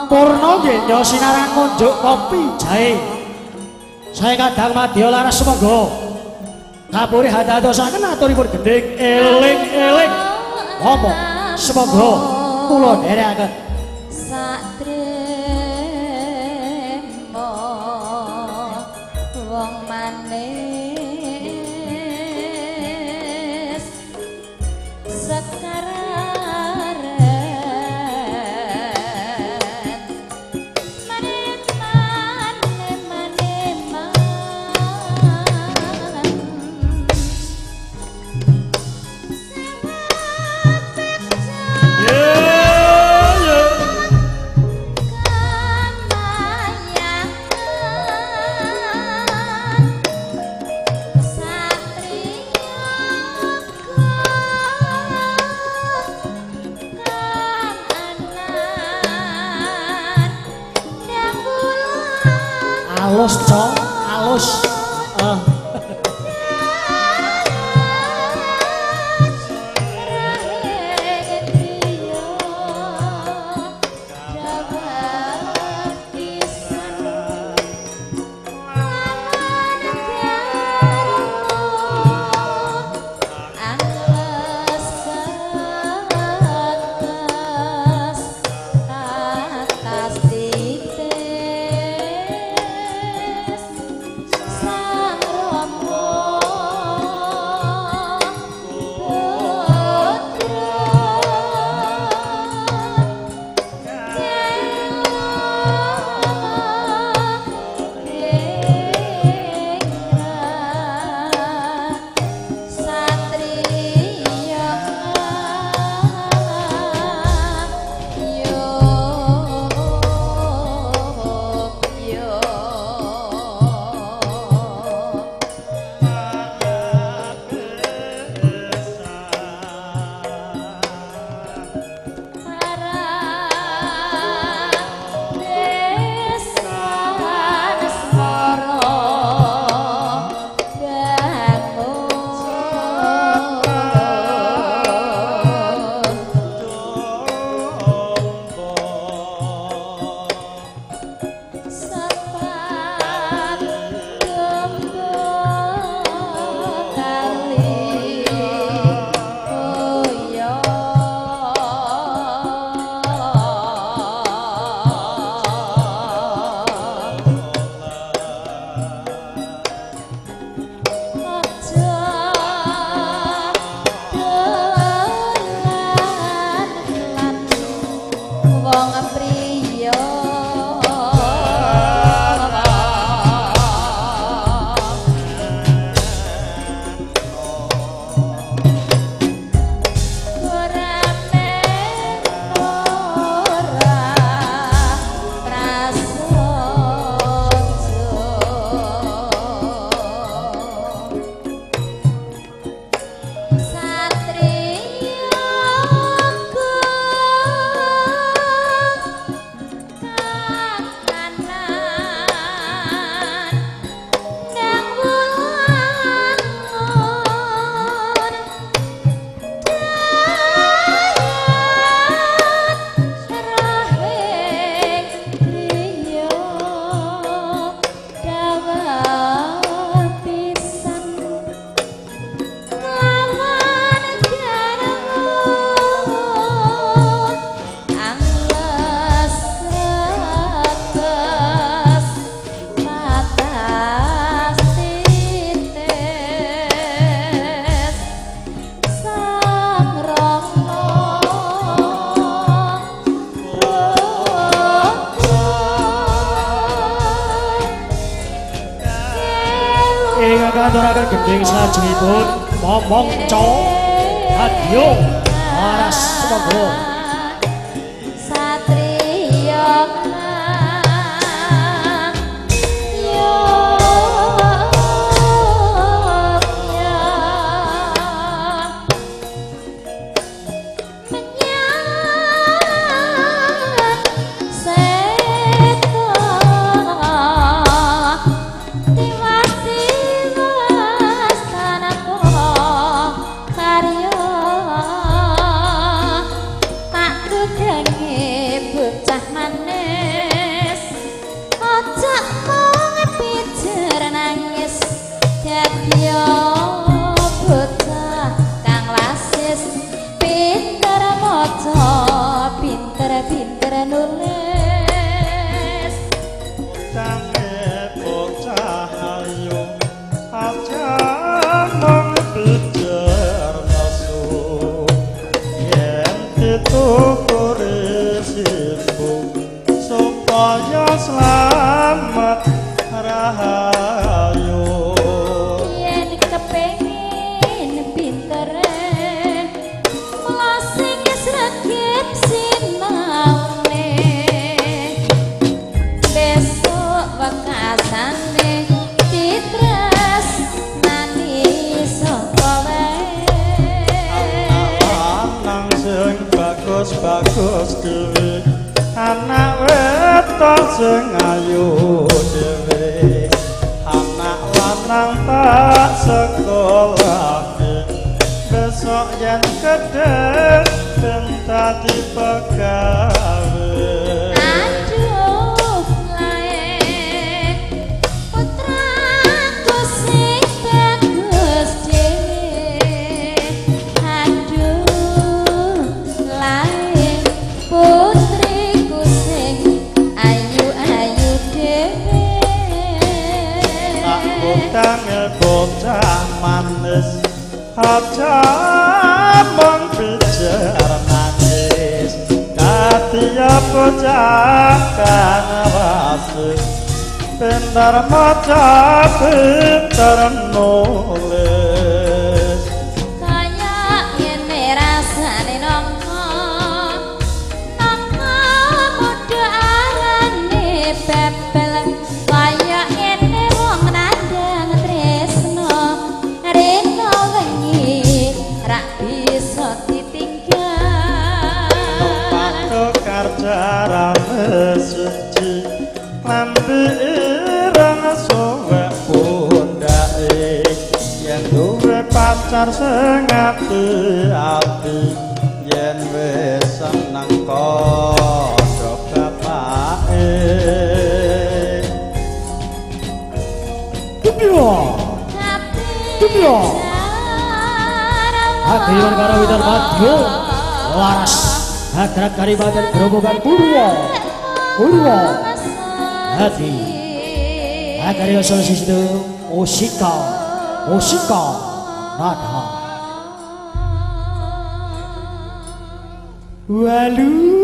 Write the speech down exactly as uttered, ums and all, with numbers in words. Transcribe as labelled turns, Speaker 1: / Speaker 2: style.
Speaker 1: Purna nggih sinaran ngunjuk kopi jahe. Saya kadang madya laras semangga. Kapuri hadadosaken aturipun gendhing eling-eling. Apa semangga kula dherekaken.
Speaker 2: Satrema wong manis sekarang
Speaker 1: alus cong alus uh. ngaturaken gendhing salajengipun momong cowok hadya laras semangga.
Speaker 2: rasa pinter-pinter nulis
Speaker 3: tangi bocah ayu aja mong belajar nasu yen dituturi sibuk supaya selamat rahayu
Speaker 2: yen kepengin pinter melasing sregep sinaune besok wakasane ditres nani sapa wae
Speaker 3: lanang sing bagus-bagus dhewe anak wedok sing ayu dhewe anak lanang tak sekolahke besok yen gedhe ben dadi pegawe
Speaker 2: aduh lae putraku sing bagus dhewe aduh lae putriku sing ayu-ayu dhewe
Speaker 3: tak utangil bocah manis aja mong bicara manis katia bocah kang wasik pinter maca pinter nulis
Speaker 2: kaya ngene rasane nangka nangka muda arane bebel kaya ngene wong nandang tresno rena wengi rak bisa ditinggal
Speaker 3: Pato karjarane suci lambi ireng suwek pundake yen duwe pacar sing ati-ati yen wis seneng kodho bapake
Speaker 1: Kupio Kupio Hati Warkara Witan Madyo Laras Hadrat Karibadan Gerobogan Purwo Purwo Hati Hakari Osol Sistu Osika Osika Nada Walu